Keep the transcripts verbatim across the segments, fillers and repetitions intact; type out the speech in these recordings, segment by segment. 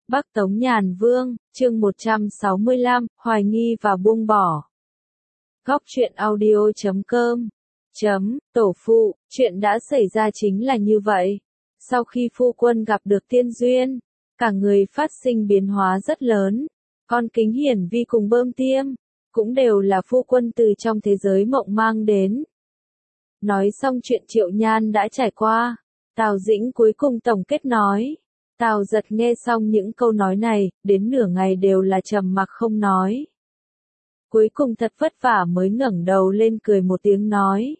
Bắc Tống Nhàn Vương, chương một trăm sáu mươi lăm, hoài nghi và buông bỏ. Góc truyện audio chấm com chấm, tổ phụ, chuyện đã xảy ra chính là như vậy. Sau khi phu quân gặp được tiên duyên, cả người phát sinh biến hóa rất lớn. Con kính hiển vi cùng bơm tiêm, cũng đều là phu quân từ trong thế giới mộng mang đến. Nói xong chuyện Triệu Nhan đã trải qua, Tào Dĩnh cuối cùng tổng kết nói. Tào Giật nghe xong những câu nói này, đến nửa ngày đều là trầm mặc không nói. Cuối cùng thật vất vả mới ngẩng đầu lên cười một tiếng nói.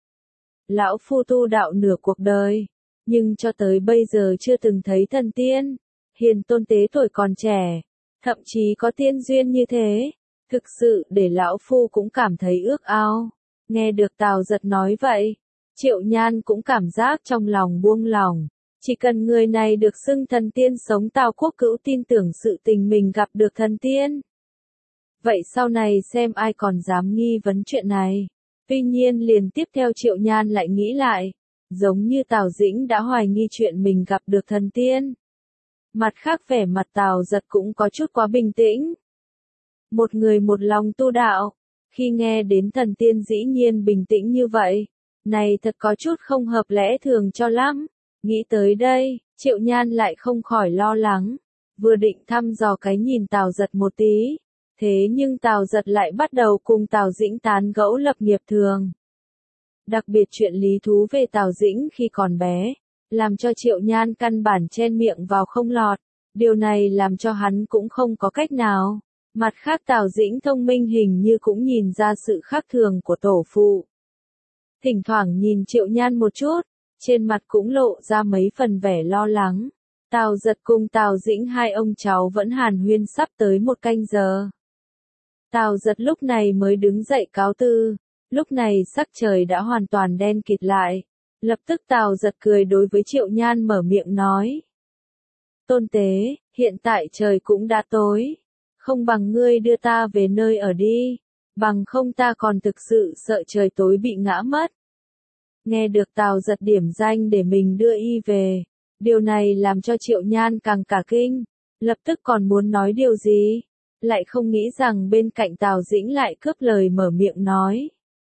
Lão phu tu đạo nửa cuộc đời, nhưng cho tới bây giờ chưa từng thấy thần tiên. Hiền tôn tế tuổi còn trẻ, thậm chí có tiên duyên như thế, thực sự để lão phu cũng cảm thấy ước ao. Nghe được Tào Giật nói vậy, Triệu Nhan cũng cảm giác trong lòng buông lòng. Chỉ cần người này được xưng thần tiên sống Tào Quốc Cữu tin tưởng sự tình mình gặp được thần tiên. Vậy sau này xem ai còn dám nghi vấn chuyện này. Tuy nhiên liền tiếp theo Triệu Nhan lại nghĩ lại, giống như Tào Dĩnh đã hoài nghi chuyện mình gặp được thần tiên. Mặt khác vẻ mặt Tào Giật cũng có chút quá bình tĩnh. Một người một lòng tu đạo, khi nghe đến thần tiên dĩ nhiên bình tĩnh như vậy, này thật có chút không hợp lẽ thường cho lắm. Nghĩ tới đây, Triệu Nhan lại không khỏi lo lắng, vừa định thăm dò cái nhìn Tào Giật một tí, thế nhưng Tào Giật lại bắt đầu cùng Tào Dĩnh tán gẫu lập nghiệp thường. Đặc biệt chuyện lý thú về Tào Dĩnh khi còn bé, làm cho Triệu Nhan căn bản chen miệng vào không lọt, điều này làm cho hắn cũng không có cách nào. Mặt khác Tào Dĩnh thông minh hình như cũng nhìn ra sự khác thường của tổ phụ. Thỉnh thoảng nhìn Triệu Nhan một chút, trên mặt cũng lộ ra mấy phần vẻ lo lắng. Tào Giật cùng Tào Dĩnh hai ông cháu vẫn hàn huyên sắp tới một canh giờ. Tào Giật lúc này mới đứng dậy cáo từ, lúc này sắc trời đã hoàn toàn đen kịt lại. Lập tức Tào Giật cười đối với Triệu Nhan mở miệng nói. Tôn tế, hiện tại trời cũng đã tối, không bằng ngươi đưa ta về nơi ở đi, bằng không ta còn thực sự sợ trời tối bị ngã mất. Nghe được Tào Giật điểm danh để mình đưa y về, điều này làm cho Triệu Nhan càng cả kinh, lập tức còn muốn nói điều gì, lại không nghĩ rằng bên cạnh Tào Dĩnh lại cướp lời mở miệng nói.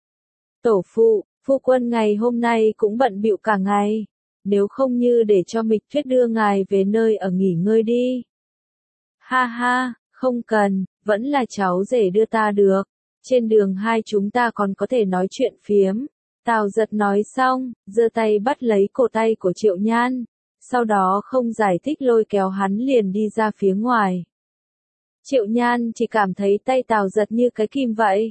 Tổ phụ, phu quân ngày hôm nay cũng bận bịu cả ngày, nếu không như để cho Mịch Tuyết đưa ngài về nơi ở nghỉ ngơi đi. Ha ha, không cần, vẫn là cháu rể đưa ta được, trên đường hai chúng ta còn có thể nói chuyện phiếm. Tào Giật nói xong, giơ tay bắt lấy cổ tay của Triệu Nhan, sau đó không giải thích lôi kéo hắn liền đi ra phía ngoài. Triệu Nhan chỉ cảm thấy tay Tào Giật như cái kim vậy.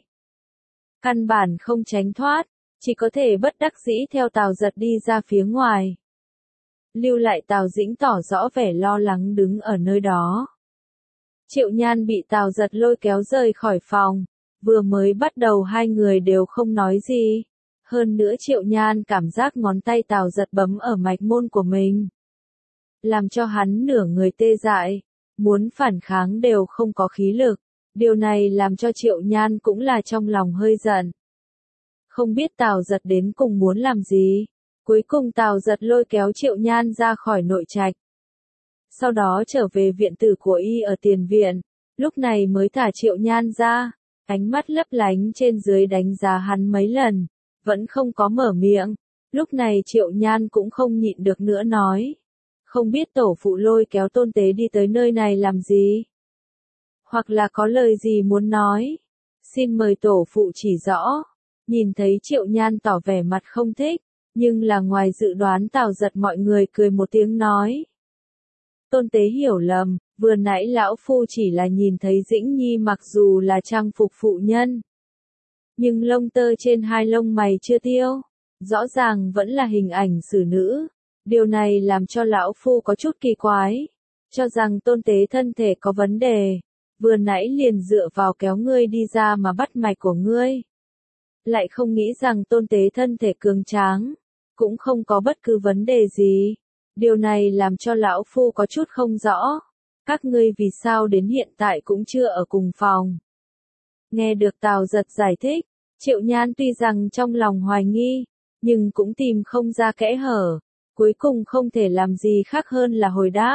Căn bản không tránh thoát, chỉ có thể bất đắc dĩ theo Tào Giật đi ra phía ngoài. Lưu lại Tào Dĩnh tỏ rõ vẻ lo lắng đứng ở nơi đó. Triệu Nhan bị Tào Giật lôi kéo rời khỏi phòng, vừa mới bắt đầu hai người đều không nói gì. Hơn nữa Triệu Nhan cảm giác ngón tay Tào Giật bấm ở mạch môn của mình, làm cho hắn nửa người tê dại, muốn phản kháng đều không có khí lực. Điều này làm cho Triệu Nhan cũng là trong lòng hơi giận. Không biết Tào Giật đến cùng muốn làm gì. Cuối cùng Tào Giật lôi kéo Triệu Nhan ra khỏi nội trạch. Sau đó trở về viện tử của y ở tiền viện, lúc này mới thả Triệu Nhan ra, ánh mắt lấp lánh trên dưới đánh giá hắn mấy lần, vẫn không có mở miệng. Lúc này Triệu Nhan cũng không nhịn được nữa nói. Không biết tổ phụ lôi kéo tôn tế đi tới nơi này làm gì? Hoặc là có lời gì muốn nói? Xin mời tổ phụ chỉ rõ. Nhìn thấy Triệu Nhan tỏ vẻ mặt không thích, nhưng là ngoài dự đoán Tào Giật mọi người cười một tiếng nói. Tôn tế hiểu lầm, vừa nãy lão phu chỉ là nhìn thấy Dĩnh Nhi mặc dù là trang phục phụ nhân, nhưng lông tơ trên hai lông mày chưa tiêu, rõ ràng vẫn là hình ảnh xử nữ. Điều này làm cho lão phu có chút kỳ quái, cho rằng tôn tế thân thể có vấn đề, vừa nãy liền dựa vào kéo ngươi đi ra mà bắt mạch của ngươi. Lại không nghĩ rằng tôn tế thân thể cường tráng, cũng không có bất cứ vấn đề gì. Điều này làm cho lão phu có chút không rõ, các ngươi vì sao đến hiện tại cũng chưa ở cùng phòng. Nghe được Tào Giật giải thích, Triệu Nhan tuy rằng trong lòng hoài nghi, nhưng cũng tìm không ra kẽ hở, cuối cùng không thể làm gì khác hơn là hồi đáp.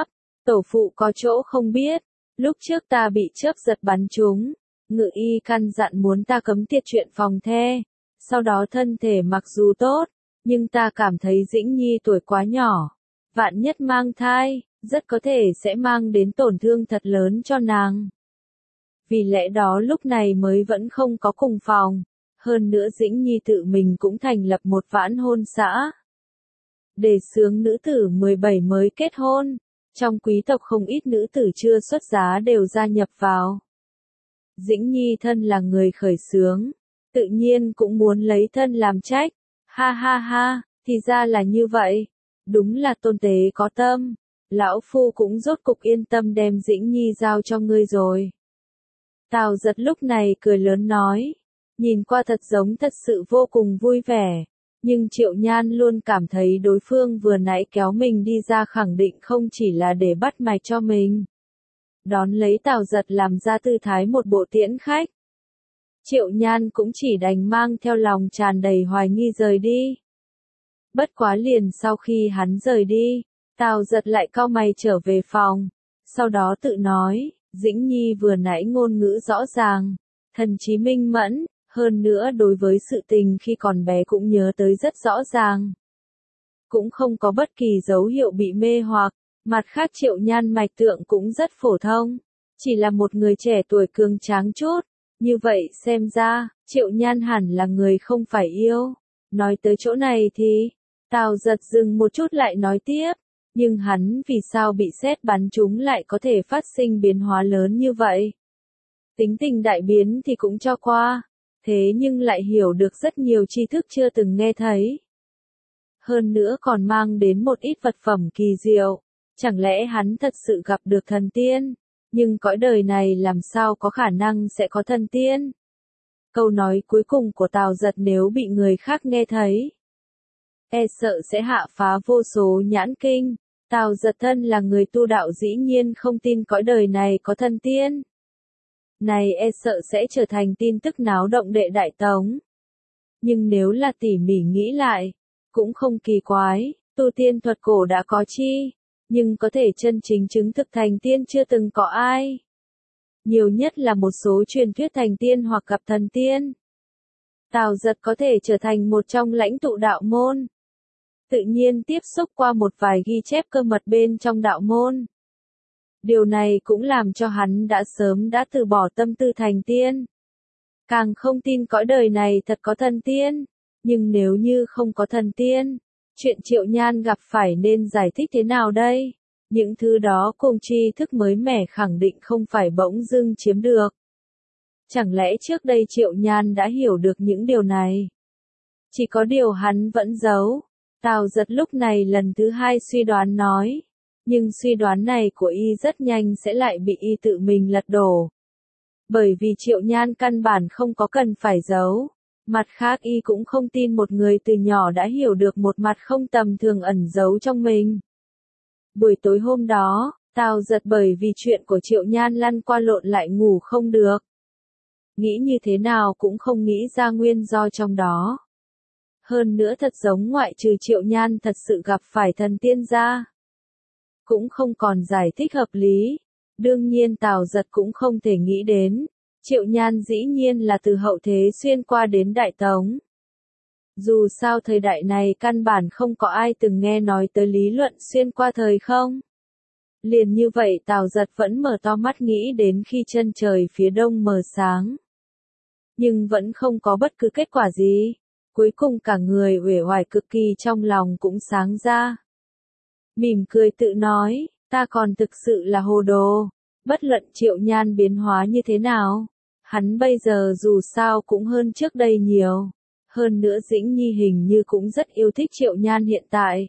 tổ phụ có chỗ không biết, lúc trước ta bị chớp giật bắn trúng, ngự y căn dặn muốn ta cấm tiệt chuyện phòng the, sau đó thân thể mặc dù tốt, nhưng ta cảm thấy Dĩnh Nhi tuổi quá nhỏ, vạn nhất mang thai, rất có thể sẽ mang đến tổn thương thật lớn cho nàng. Vì lẽ đó lúc này mới vẫn không có cùng phòng, hơn nữa Dĩnh Nhi tự mình cũng thành lập một vãn hôn xã. Đề xướng nữ tử mười bảy mới kết hôn, trong quý tộc không ít nữ tử chưa xuất giá đều gia nhập vào. Dĩnh Nhi thân là người khởi xướng, tự nhiên cũng muốn lấy thân làm trách, ha ha ha, thì ra là như vậy, đúng là tôn tế có tâm, lão phu cũng rốt cục yên tâm đem Dĩnh Nhi giao cho ngươi rồi. Tào Giật lúc này cười lớn nói, nhìn qua thật giống thật sự vô cùng vui vẻ, nhưng Triệu Nhan luôn cảm thấy đối phương vừa nãy kéo mình đi ra khẳng định không chỉ là để bắt mạch cho mình. Đón lấy Tào Giật làm ra tư thái một bộ tiễn khách. Triệu Nhan cũng chỉ đành mang theo lòng tràn đầy hoài nghi rời đi. Bất quá liền sau khi hắn rời đi, Tào Giật lại cau mày trở về phòng, sau đó tự nói, Dĩnh Nhi vừa nãy ngôn ngữ rõ ràng, thần trí minh mẫn, hơn nữa đối với sự tình khi còn bé cũng nhớ tới rất rõ ràng. Cũng không có bất kỳ dấu hiệu bị mê hoặc, mặt khác Triệu Nhan mạch tượng cũng rất phổ thông, chỉ là một người trẻ tuổi cường tráng chút, như vậy xem ra, Triệu Nhan hẳn là người không phải yêu. Nói tới chỗ này thì, Tào Giật dừng một chút lại nói tiếp, nhưng hắn vì sao bị sét bắn trúng lại có thể phát sinh biến hóa lớn như vậy? Tính tình đại biến thì cũng cho qua, thế nhưng lại hiểu được rất nhiều tri thức chưa từng nghe thấy. Hơn nữa còn mang đến một ít vật phẩm kỳ diệu, chẳng lẽ hắn thật sự gặp được thần tiên? Nhưng cõi đời này làm sao có khả năng sẽ có thần tiên? Câu nói cuối cùng của Tào Giật nếu bị người khác nghe thấy, e sợ sẽ hạ phá vô số nhãn kinh. Tào Giật thân là người tu đạo dĩ nhiên không tin cõi đời này có thần tiên. Này e sợ sẽ trở thành tin tức náo động đệ đại tống. Nhưng nếu là tỉ mỉ nghĩ lại, cũng không kỳ quái, tu tiên thuật cổ đã có chi, nhưng có thể chân chính chứng thực thành tiên chưa từng có ai. Nhiều nhất là một số truyền thuyết thành tiên hoặc gặp thần tiên. Tào Giật có thể trở thành một trong lãnh tụ đạo môn. Tự nhiên tiếp xúc qua một vài ghi chép cơ mật bên trong đạo môn. Điều này cũng làm cho hắn đã sớm đã từ bỏ tâm tư thành tiên. Càng không tin cõi đời này thật có thần tiên. Nhưng nếu như không có thần tiên, chuyện Triệu Nhan gặp phải nên giải thích thế nào đây? Những thứ đó cùng tri thức mới mẻ khẳng định không phải bỗng dưng chiếm được. Chẳng lẽ trước đây Triệu Nhan đã hiểu được những điều này? Chỉ có điều hắn vẫn giấu. Tào Giật lúc này lần thứ hai suy đoán nói. Nhưng suy đoán này của y rất nhanh sẽ lại bị y tự mình lật đổ. Bởi vì Triệu Nhan căn bản không có cần phải giấu. Mặt khác y cũng không tin một người từ nhỏ đã hiểu được một mặt không tầm thường ẩn giấu trong mình. Buổi tối hôm đó, Tào Giật bởi vì chuyện của Triệu Nhan lăn qua lộn lại ngủ không được. Nghĩ như thế nào cũng không nghĩ ra nguyên do trong đó. Hơn nữa thật giống ngoại trừ Triệu Nhan thật sự gặp phải thần tiên ra, cũng không còn giải thích hợp lý. Đương nhiên Tào Giật cũng không thể nghĩ đến, Triệu Nhan dĩ nhiên là từ hậu thế xuyên qua đến Đại Tống. Dù sao thời đại này căn bản không có ai từng nghe nói tới lý luận xuyên qua thời không. Liền như vậy Tào Giật vẫn mở to mắt nghĩ đến khi chân trời phía đông mờ sáng. Nhưng vẫn không có bất cứ kết quả gì. Cuối cùng cả người uể oải cực kỳ trong lòng cũng sáng ra. Mỉm cười tự nói, ta còn thực sự là hồ đồ. Bất luận Triệu Nhan biến hóa như thế nào, hắn bây giờ dù sao cũng hơn trước đây nhiều. Hơn nữa Dĩnh Nhi hình như cũng rất yêu thích Triệu Nhan hiện tại.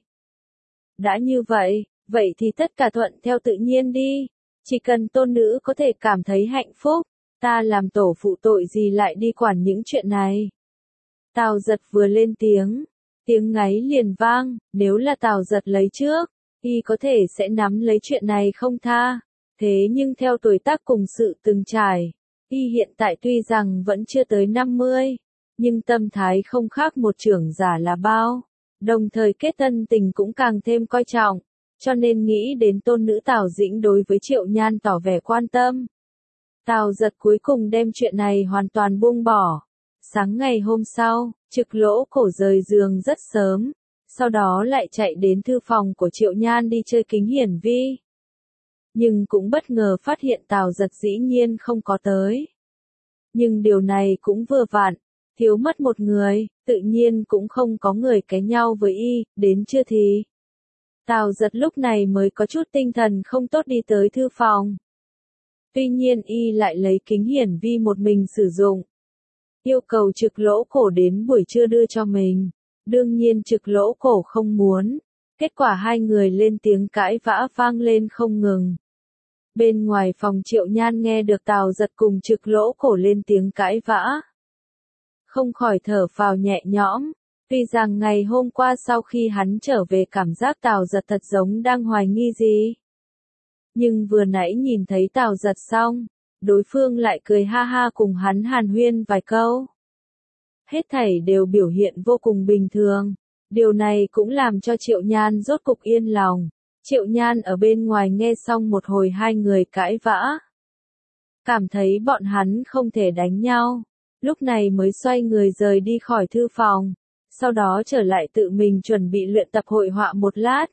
Đã như vậy, vậy thì tất cả thuận theo tự nhiên đi. Chỉ cần tôn nữ có thể cảm thấy hạnh phúc, ta làm tổ phụ tội gì lại đi quản những chuyện này. Tào Giật vừa lên tiếng, tiếng ngáy liền vang, nếu là Tào Giật lấy trước, y có thể sẽ nắm lấy chuyện này không tha. Thế nhưng theo tuổi tác cùng sự từng trải, y hiện tại tuy rằng vẫn chưa tới năm mươi, nhưng tâm thái không khác một trưởng giả là bao, đồng thời kết thân tình cũng càng thêm coi trọng, cho nên nghĩ đến tôn nữ Tào Dĩnh đối với Triệu Nhan tỏ vẻ quan tâm. Tào Giật cuối cùng đem chuyện này hoàn toàn buông bỏ. Sáng ngày hôm sau, Trực Lỗ Cổ rời giường rất sớm, sau đó lại chạy đến thư phòng của Triệu Nhan đi chơi kính hiển vi. Nhưng cũng bất ngờ phát hiện Tào Giật dĩ nhiên không có tới. Nhưng điều này cũng vừa vặn, thiếu mất một người, tự nhiên cũng không có người ké nhau với y, đến chưa thì. Tào Giật lúc này mới có chút tinh thần không tốt đi tới thư phòng. Tuy nhiên y lại lấy kính hiển vi một mình sử dụng. Yêu cầu Trực Lỗ Cổ đến buổi trưa đưa cho mình. Đương nhiên Trực Lỗ Cổ không muốn. Kết quả hai người lên tiếng cãi vã vang lên không ngừng. Bên ngoài phòng Triệu Nhan nghe được Tào Giật cùng Trực Lỗ Cổ lên tiếng cãi vã. Không khỏi thở phào nhẹ nhõm. Tuy rằng ngày hôm qua sau khi hắn trở về cảm giác Tào Giật thật giống đang hoài nghi gì. Nhưng vừa nãy nhìn thấy Tào Giật xong, đối phương lại cười ha ha cùng hắn hàn huyên vài câu. Hết thảy đều biểu hiện vô cùng bình thường. Điều này cũng làm cho Triệu Nhan rốt cục yên lòng. Triệu Nhan ở bên ngoài nghe xong một hồi hai người cãi vã. Cảm thấy bọn hắn không thể đánh nhau. Lúc này mới xoay người rời đi khỏi thư phòng. Sau đó trở lại tự mình chuẩn bị luyện tập hội họa một lát.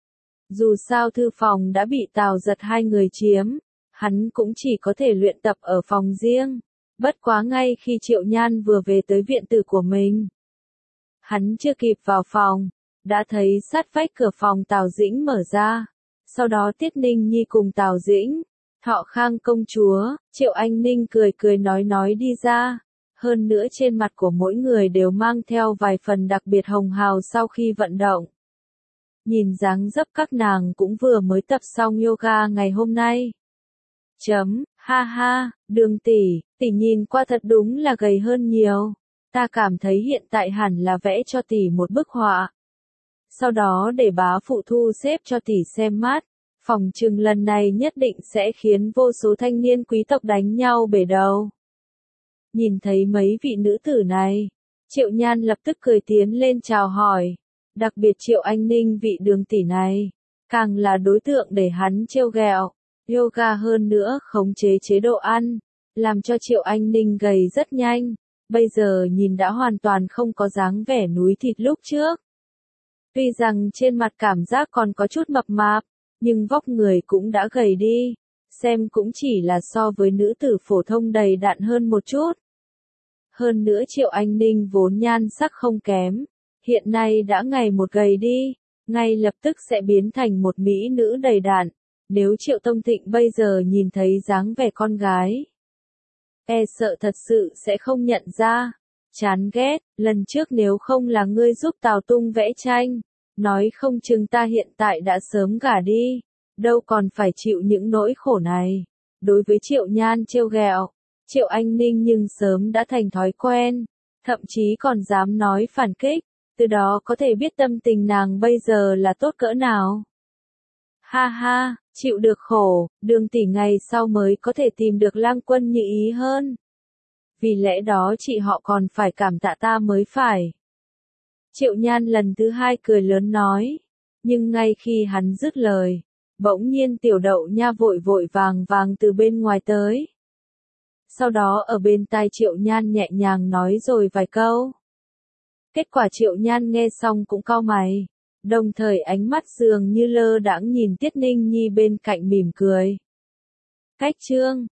Dù sao thư phòng đã bị Tào Giật hai người chiếm, hắn cũng chỉ có thể luyện tập ở phòng riêng. Bất quá ngay khi Triệu Nhan vừa về tới viện tử của mình. Hắn chưa kịp vào phòng, đã thấy sát vách cửa phòng Tào Dĩnh mở ra. Sau đó Tiết Ninh Nhi cùng Tào Dĩnh, Thọ Khang công chúa, Triệu Anh Ninh cười cười nói nói đi ra. Hơn nữa trên mặt của mỗi người đều mang theo vài phần đặc biệt hồng hào sau khi vận động. Nhìn dáng dấp các nàng cũng vừa mới tập xong yoga ngày hôm nay. Chấm, ha ha, Đường tỷ, tỷ nhìn qua thật đúng là gầy hơn nhiều. Ta cảm thấy hiện tại hẳn là vẽ cho tỷ một bức họa. Sau đó để bá phụ thu xếp cho tỷ xem mát. Phòng trừng lần này nhất định sẽ khiến vô số thanh niên quý tộc đánh nhau bể đầu. Nhìn thấy mấy vị nữ tử này, Triệu Nhan lập tức cười tiến lên chào hỏi. Đặc biệt Triệu Anh Ninh vị Đường tỷ này, càng là đối tượng để hắn trêu ghẹo. Yoga hơn nữa khống chế chế độ ăn, làm cho Triệu Anh Ninh gầy rất nhanh. Bây giờ nhìn đã hoàn toàn không có dáng vẻ núi thịt lúc trước. Tuy rằng trên mặt cảm giác còn có chút mập mạp, nhưng vóc người cũng đã gầy đi. Xem cũng chỉ là so với nữ tử phổ thông đầy đặn hơn một chút. Hơn nữa Triệu Anh Ninh vốn nhan sắc không kém. Hiện nay đã ngày một gầy đi, ngay lập tức sẽ biến thành một mỹ nữ đầy đặn. Nếu Triệu Tông Thịnh bây giờ nhìn thấy dáng vẻ con gái, e sợ thật sự sẽ không nhận ra. Chán ghét, lần trước nếu không là ngươi giúp Tào Tung vẽ tranh, nói không chừng ta hiện tại đã sớm gả đi, đâu còn phải chịu những nỗi khổ này. Đối với Triệu Nhan trêu ghẹo, Triệu Anh Ninh nhưng sớm đã thành thói quen, thậm chí còn dám nói phản kích, từ đó có thể biết tâm tình nàng bây giờ là tốt cỡ nào. Ha ha, chịu được khổ, Đường tỷ ngày sau mới có thể tìm được lang quân như ý hơn. Vì lẽ đó chị họ còn phải cảm tạ ta mới phải. Triệu Nhan lần thứ hai cười lớn nói, nhưng ngay khi hắn dứt lời, bỗng nhiên Tiểu Đậu Nha vội vội vàng vàng từ bên ngoài tới. Sau đó ở bên tai Triệu Nhan nhẹ nhàng nói rồi vài câu. Kết quả Triệu Nhan nghe xong cũng cau mày, đồng thời ánh mắt dường như lơ đãng nhìn Tiết Ninh Nhi bên cạnh mỉm cười. Cách chương